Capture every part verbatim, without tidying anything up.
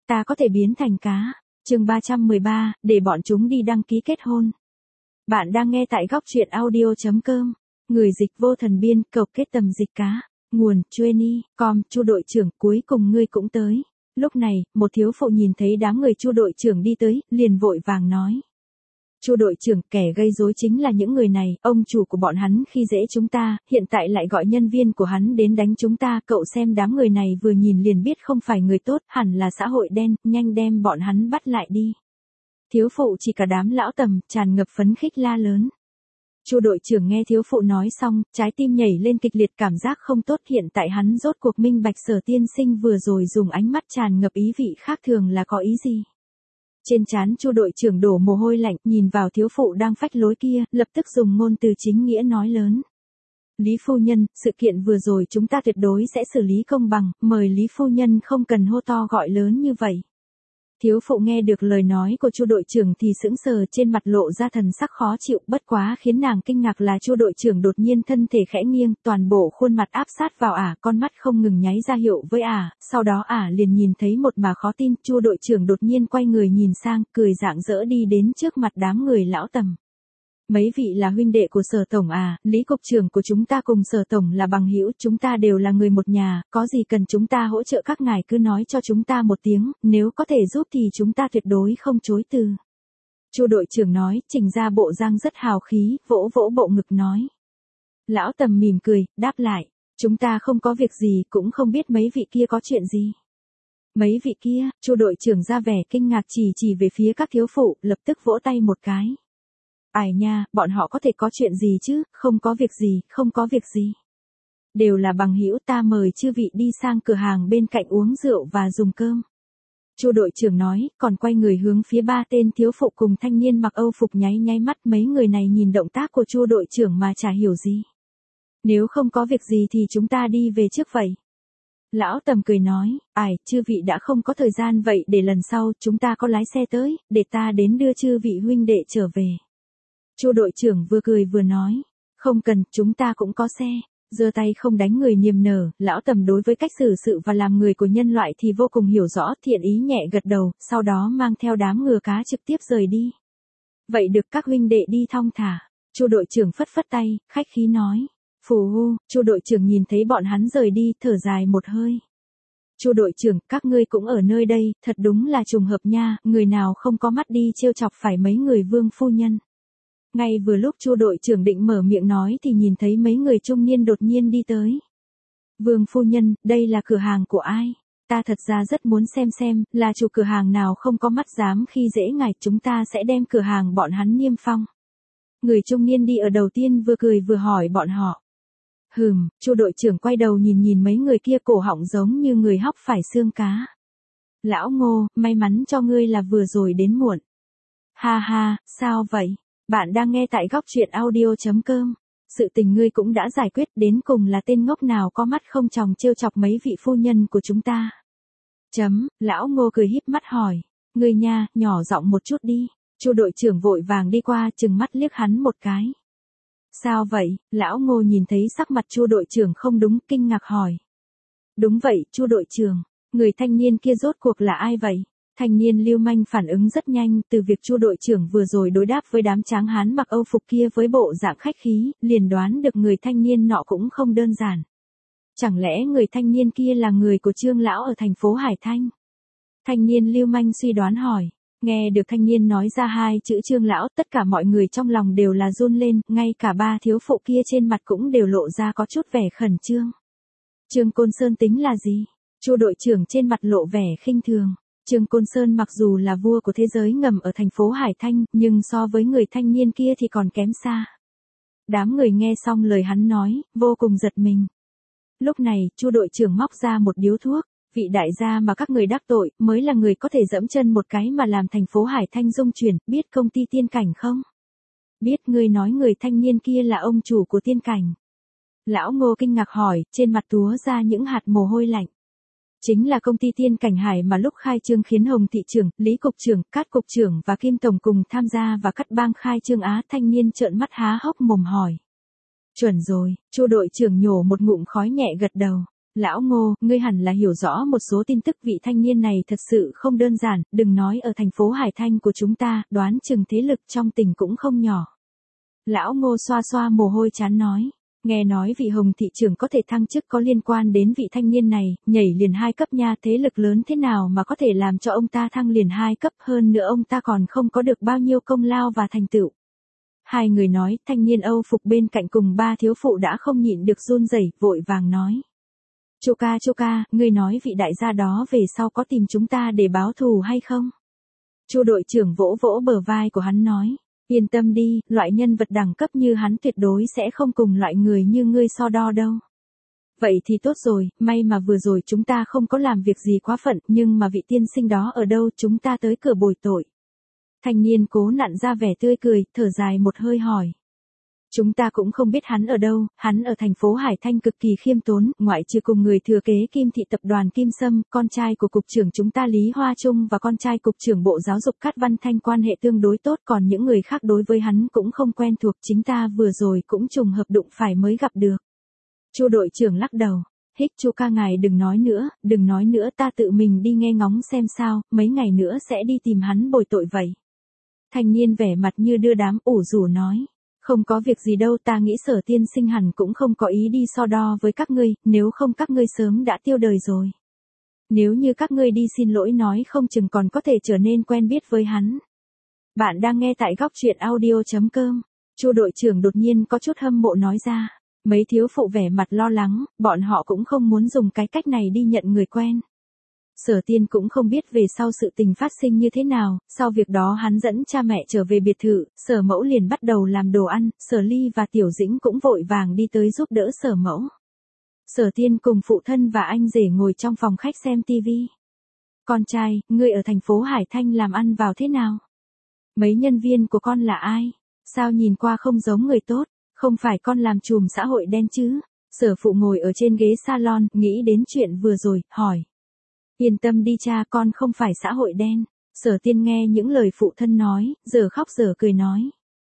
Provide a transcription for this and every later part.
ta có thể biến thành cá. Chương ba trăm mười ba, để bọn chúng đi đăng ký kết hôn. Bạn đang nghe tại góc truyện audio chấm com. Người dịch vô thần biên, cầu kết tầm dịch cá. Nguồn, Chueni, com, Chu đội trưởng, cuối cùng ngươi cũng tới. Lúc này, một thiếu phụ nhìn thấy đám người Chu đội trưởng đi tới, liền vội vàng nói. Chu đội trưởng, kẻ gây rối chính là những người này, ông chủ của bọn hắn khi dễ chúng ta, hiện tại lại gọi nhân viên của hắn đến đánh chúng ta, cậu xem đám người này vừa nhìn liền biết không phải người tốt, hẳn là xã hội đen, nhanh đem bọn hắn bắt lại đi. Thiếu phụ chỉ cả đám lão tầm, tràn ngập phấn khích la lớn. Chu đội trưởng nghe thiếu phụ nói xong, trái tim nhảy lên kịch liệt, cảm giác không tốt, hiện tại hắn rốt cuộc minh bạch Sở tiên sinh vừa rồi dùng ánh mắt tràn ngập ý vị khác thường là có ý gì. Trên trán Chu đội trưởng đổ mồ hôi lạnh, nhìn vào thiếu phụ đang phách lối kia, lập tức dùng ngôn từ chính nghĩa nói lớn. Lý phu nhân, sự kiện vừa rồi chúng ta tuyệt đối sẽ xử lý công bằng, mời Lý phu nhân không cần hô to gọi lớn như vậy. Thiếu phụ nghe được lời nói của Chu đội trưởng thì sững sờ, trên mặt lộ ra thần sắc khó chịu, bất quá khiến nàng kinh ngạc là Chu đội trưởng đột nhiên thân thể khẽ nghiêng, toàn bộ khuôn mặt áp sát vào ả, con mắt không ngừng nháy ra hiệu với ả, sau đó ả liền nhìn thấy một mà khó tin, Chu đội trưởng đột nhiên quay người nhìn sang, cười rạng rỡ đi đến trước mặt đám người lão tầm. Mấy vị là huynh đệ của Sở tổng à, Lý cục trưởng của chúng ta cùng Sở tổng là bằng hữu, chúng ta đều là người một nhà, có gì cần chúng ta hỗ trợ các ngài cứ nói cho chúng ta một tiếng, nếu có thể giúp thì chúng ta tuyệt đối không chối từ. Chu đội trưởng nói, chỉnh ra bộ dáng rất hào khí, vỗ vỗ bộ ngực nói. Lão tầm mỉm cười, đáp lại, chúng ta không có việc gì, cũng không biết mấy vị kia có chuyện gì. Mấy vị kia, Chu đội trưởng ra vẻ kinh ngạc chỉ chỉ về phía các thiếu phụ, lập tức vỗ tay một cái. Ai nha, bọn họ có thể có chuyện gì chứ, không có việc gì, không có việc gì. Đều là bằng hữu, ta mời chư vị đi sang cửa hàng bên cạnh uống rượu và dùng cơm. Chu đội trưởng nói, còn quay người hướng phía ba tên thiếu phụ cùng thanh niên mặc Âu phục nháy nháy mắt, mấy người này nhìn động tác của Chu đội trưởng mà chả hiểu gì. Nếu không có việc gì thì chúng ta đi về trước vậy. Lão tầm cười nói, ai, chư vị đã không có thời gian vậy để lần sau chúng ta có lái xe tới, để ta đến đưa chư vị huynh đệ trở về. Chu đội trưởng vừa cười vừa nói, không cần, chúng ta cũng có xe. Giơ tay không đánh người niềm nở, lão tầm đối với cách xử sự và làm người của nhân loại thì vô cùng hiểu rõ, thiện ý nhẹ gật đầu, sau đó mang theo đám ngựa cá trực tiếp rời đi. Vậy được, các huynh đệ đi thong thả. Chu đội trưởng phất phất tay, khách khí nói. Phù hu, Chu đội trưởng nhìn thấy bọn hắn rời đi, thở dài một hơi. Chu đội trưởng, các ngươi cũng ở nơi đây, thật đúng là trùng hợp nha, người nào không có mắt đi trêu chọc phải mấy người vương phu nhân. Ngay vừa lúc Chu đội trưởng định mở miệng nói thì nhìn thấy mấy người trung niên đột nhiên đi tới. Vương phu nhân, đây là cửa hàng của ai? Ta thật ra rất muốn xem xem, là chủ cửa hàng nào không có mắt dám khi dễ ngài, chúng ta sẽ đem cửa hàng bọn hắn niêm phong. Người trung niên đi ở đầu tiên vừa cười vừa hỏi bọn họ. Hừm, Chu đội trưởng quay đầu nhìn nhìn mấy người kia, cổ họng giống như người hóc phải xương cá. Lão Ngô, may mắn cho ngươi là vừa rồi đến muộn. Ha ha, sao vậy? Bạn đang nghe tại góc truyện audio chấm com. Sự tình ngươi cũng đã giải quyết, đến cùng là tên ngốc nào có mắt không tròng trêu chọc mấy vị phu nhân của chúng ta. Chấm, lão Ngô cười híp mắt hỏi. Ngươi nha, nhỏ giọng một chút đi. Chu đội trưởng vội vàng đi qua, chừng mắt liếc hắn một cái. Sao vậy? Lão Ngô nhìn thấy sắc mặt Chu đội trưởng không đúng, kinh ngạc hỏi. Đúng vậy, Chu đội trưởng, người thanh niên kia rốt cuộc là ai vậy? Thanh niên lưu manh phản ứng rất nhanh, từ việc Chu đội trưởng vừa rồi đối đáp với đám tráng hán mặc Âu phục kia với bộ dạng khách khí, liền đoán được người thanh niên nọ cũng không đơn giản. Chẳng lẽ người thanh niên kia là người của Trương lão ở thành phố Hải Thanh? Thanh niên lưu manh suy đoán hỏi. Nghe được thanh niên nói ra hai chữ Trương lão, tất cả mọi người trong lòng đều là run lên, ngay cả ba thiếu phụ kia trên mặt cũng đều lộ ra có chút vẻ khẩn trương. Trương Côn Sơn tính là gì? Chu đội trưởng trên mặt lộ vẻ khinh thường. Trương Côn Sơn mặc dù là vua của thế giới ngầm ở thành phố Hải Thanh, nhưng so với người thanh niên kia thì còn kém xa. Đám người nghe xong lời hắn nói, vô cùng giật mình. Lúc này, Chu đội trưởng móc ra một điếu thuốc. Vị đại gia mà các người đắc tội, mới là người có thể dẫm chân một cái mà làm thành phố Hải Thanh rung chuyển, biết công ty Tiên Cảnh không? Biết, ngươi nói người thanh niên kia là ông chủ của Tiên Cảnh. Lão Ngô kinh ngạc hỏi, trên mặt túa ra những hạt mồ hôi lạnh. Chính là công ty Tiên Cảnh Hải mà lúc khai trương khiến Hồng thị trưởng, Lý cục trưởng, Cát cục trưởng và Kim tổng cùng tham gia và cắt bang khai trương á. Thanh niên trợn mắt há hốc mồm hỏi. Chuẩn rồi, Chu đội trưởng nhổ một ngụm khói nhẹ gật đầu. Lão Ngô, ngươi hẳn là hiểu rõ một số tin tức, vị thanh niên này thật sự không đơn giản, đừng nói ở thành phố Hải Thanh của chúng ta, đoán chừng thế lực trong tỉnh cũng không nhỏ. Lão Ngô xoa xoa mồ hôi chán nói. Nghe nói vị Hồng thị trưởng có thể thăng chức có liên quan đến vị thanh niên này, nhảy liền hai cấp nha, thế lực lớn thế nào mà có thể làm cho ông ta thăng liền hai cấp, hơn nữa ông ta còn không có được bao nhiêu công lao và thành tựu. Hai người nói, thanh niên Âu phục bên cạnh cùng ba thiếu phụ đã không nhịn được run rẩy, vội vàng nói. Chu ca chu ca, ngươi nói vị đại gia đó về sau có tìm chúng ta để báo thù hay không? Chu đội trưởng vỗ vỗ bờ vai của hắn nói. Yên tâm đi, loại nhân vật đẳng cấp như hắn tuyệt đối sẽ không cùng loại người như ngươi so đo đâu. Vậy thì tốt rồi, may mà vừa rồi chúng ta không có làm việc gì quá phận, nhưng mà vị tiên sinh đó ở đâu, chúng ta tới cửa bồi tội. Thanh niên cố nặn ra vẻ tươi cười, thở dài một hơi hỏi. Chúng ta cũng không biết hắn ở đâu, hắn ở thành phố Hải Thanh cực kỳ khiêm tốn, ngoại trừ cùng người thừa kế Kim thị tập đoàn Kim Sâm, con trai của cục trưởng chúng ta Lý Hoa Trung và con trai cục trưởng Bộ Giáo dục Cát Văn Thanh quan hệ tương đối tốt, còn những người khác đối với hắn cũng không quen thuộc, chính ta vừa rồi cũng trùng hợp đụng phải mới gặp được. Chu đội trưởng lắc đầu, hích Chu ca ngài đừng nói nữa, đừng nói nữa, ta tự mình đi nghe ngóng xem sao, mấy ngày nữa sẽ đi tìm hắn bồi tội vậy. Thanh niên vẻ mặt như đưa đám ủ rủ nói. Không có việc gì đâu, ta nghĩ Sở tiên sinh hẳn cũng không có ý đi so đo với các ngươi, nếu không các ngươi sớm đã tiêu đời rồi. Nếu như các ngươi đi xin lỗi nói không chừng còn có thể trở nên quen biết với hắn. Bạn đang nghe tại góc truyện audio chấm com. Chu đội trưởng đột nhiên có chút hâm mộ nói ra. Mấy thiếu phụ vẻ mặt lo lắng, bọn họ cũng không muốn dùng cái cách này đi nhận người quen. Sở Tiên cũng không biết về sau sự tình phát sinh như thế nào, sau việc đó hắn dẫn cha mẹ trở về biệt thự, Sở Mẫu liền bắt đầu làm đồ ăn, Sở Ly và Tiểu Dĩnh cũng vội vàng đi tới giúp đỡ Sở Mẫu. Sở Tiên cùng phụ thân và anh rể ngồi trong phòng khách xem tivi. Con trai, ngươi ở thành phố Hải Thanh làm ăn vào thế nào? Mấy nhân viên của con là ai? Sao nhìn qua không giống người tốt, không phải con làm trùm xã hội đen chứ? Sở phụ ngồi ở trên ghế salon, nghĩ đến chuyện vừa rồi, hỏi. Yên tâm đi cha, con không phải xã hội đen. Sở Tiên nghe những lời phụ thân nói, giờ khóc giờ cười nói.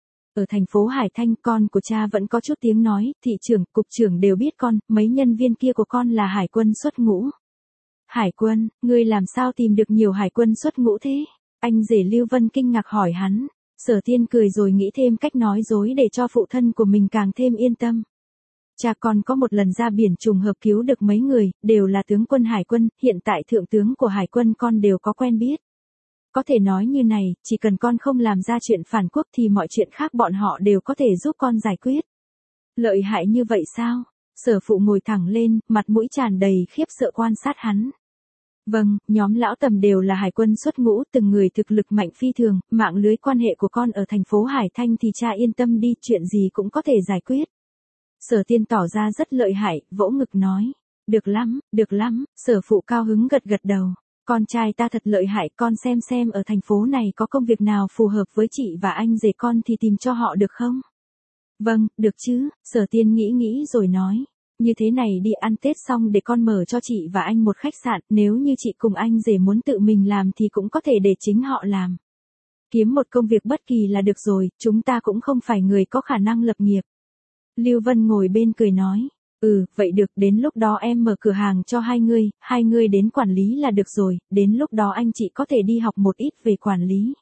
Ở thành phố Hải Thanh, con của cha vẫn có chút tiếng nói, thị trưởng, cục trưởng đều biết con, mấy nhân viên kia của con là hải quân xuất ngũ. Hải quân, ngươi làm sao tìm được nhiều hải quân xuất ngũ thế? Anh rể Lưu Vân kinh ngạc hỏi hắn. Sở Tiên cười rồi nghĩ thêm cách nói dối để cho phụ thân của mình càng thêm yên tâm. Cha con có một lần ra biển trùng hợp cứu được mấy người, đều là tướng quân hải quân, hiện tại thượng tướng của hải quân con đều có quen biết. Có thể nói như này, chỉ cần con không làm ra chuyện phản quốc thì mọi chuyện khác bọn họ đều có thể giúp con giải quyết. Lợi hại như vậy sao? Sở phụ ngồi thẳng lên, mặt mũi tràn đầy khiếp sợ quan sát hắn. Vâng, nhóm lão Tầm đều là hải quân xuất ngũ, từng người thực lực mạnh phi thường, mạng lưới quan hệ của con ở thành phố Hải Thanh thì cha yên tâm đi, chuyện gì cũng có thể giải quyết. Sở Tiên tỏ ra rất lợi hại, vỗ ngực nói. Được lắm, được lắm, Sở phụ cao hứng gật gật đầu. Con trai ta thật lợi hại, con xem xem ở thành phố này có công việc nào phù hợp với chị và anh rể con thì tìm cho họ được không? Vâng, được chứ, Sở Tiên nghĩ nghĩ rồi nói. Như thế này đi, ăn Tết xong để con mở cho chị và anh một khách sạn, nếu như chị cùng anh rể muốn tự mình làm thì cũng có thể để chính họ làm. Kiếm một công việc bất kỳ là được rồi, chúng ta cũng không phải người có khả năng lập nghiệp. Lưu Vân ngồi bên cười nói, ừ, vậy được, đến lúc đó em mở cửa hàng cho hai người, hai người đến quản lý là được rồi, đến lúc đó anh chị có thể đi học một ít về quản lý.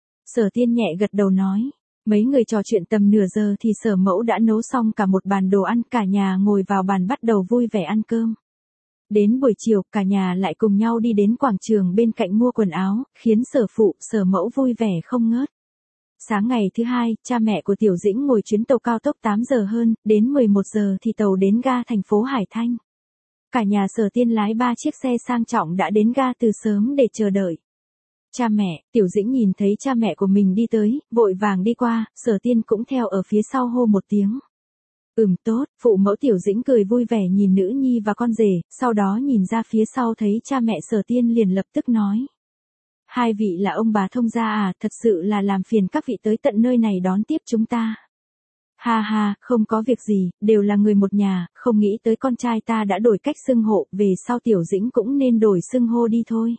Sở Tiên nhẹ gật đầu nói, mấy người trò chuyện tầm nửa giờ thì Sở Mẫu đã nấu xong cả một bàn đồ ăn, cả nhà ngồi vào bàn bắt đầu vui vẻ ăn cơm. Đến buổi chiều, cả nhà lại cùng nhau đi đến quảng trường bên cạnh mua quần áo, khiến Sở Phụ, Sở Mẫu vui vẻ không ngớt. Sáng ngày thứ hai, cha mẹ của Tiểu Dĩnh ngồi chuyến tàu cao tốc tám giờ hơn, đến mười một giờ thì tàu đến ga thành phố Hải Thanh. Cả nhà Sở Tiên lái ba chiếc xe sang trọng đã đến ga từ sớm để chờ đợi. Cha mẹ, Tiểu Dĩnh nhìn thấy cha mẹ của mình đi tới, vội vàng đi qua, Sở Tiên cũng theo ở phía sau hô một tiếng. Ừm tốt, phụ mẫu Tiểu Dĩnh cười vui vẻ nhìn nữ nhi và con rể, sau đó nhìn ra phía sau thấy cha mẹ Sở Tiên liền lập tức nói. Hai vị là ông bà thông gia à, thật sự là làm phiền các vị tới tận nơi này đón tiếp chúng ta. Ha ha, không có việc gì, đều là người một nhà, không nghĩ tới con trai ta đã đổi cách xưng hô, về sau Tiểu Dĩnh cũng nên đổi xưng hô đi thôi.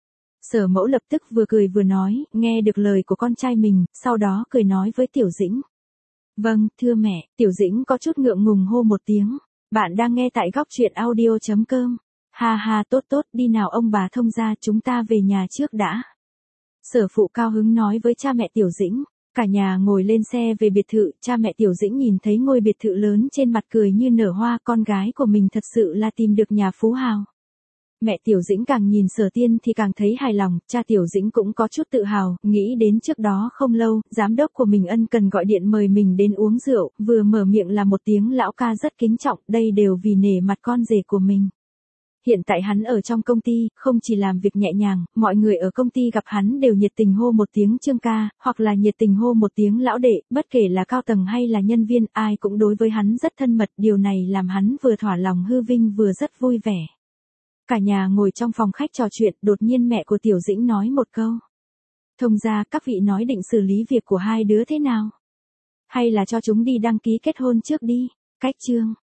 Sở Mẫu lập tức vừa cười vừa nói, nghe được lời của con trai mình, sau đó cười nói với Tiểu Dĩnh. Vâng, thưa mẹ, Tiểu Dĩnh có chút ngượng ngùng hô một tiếng. Bạn đang nghe tại góc truyện audio chấm com. Ha ha, tốt tốt, đi nào ông bà thông gia, chúng ta về nhà trước đã. Sở phụ cao hứng nói với cha mẹ Tiểu Dĩnh. Cả nhà ngồi lên xe về biệt thự, cha mẹ Tiểu Dĩnh nhìn thấy ngôi biệt thự lớn trên mặt cười như nở hoa, con gái của mình thật sự là tìm được nhà phú hào. Mẹ Tiểu Dĩnh càng nhìn Sở Tiên thì càng thấy hài lòng, cha Tiểu Dĩnh cũng có chút tự hào, nghĩ đến trước đó không lâu, giám đốc của mình ân cần gọi điện mời mình đến uống rượu, vừa mở miệng là một tiếng lão ca rất kính trọng, đây đều vì nể mặt con rể của mình. Hiện tại hắn ở trong công ty, không chỉ làm việc nhẹ nhàng, mọi người ở công ty gặp hắn đều nhiệt tình hô một tiếng Trương ca, hoặc là nhiệt tình hô một tiếng lão đệ, bất kể là cao tầng hay là nhân viên, ai cũng đối với hắn rất thân mật, điều này làm hắn vừa thỏa lòng hư vinh vừa rất vui vẻ. Cả nhà ngồi trong phòng khách trò chuyện, đột nhiên mẹ của Tiểu Dĩnh nói một câu. Thông gia, các vị nói định xử lý việc của hai đứa thế nào? Hay là cho chúng đi đăng ký kết hôn trước đi? Cách chương.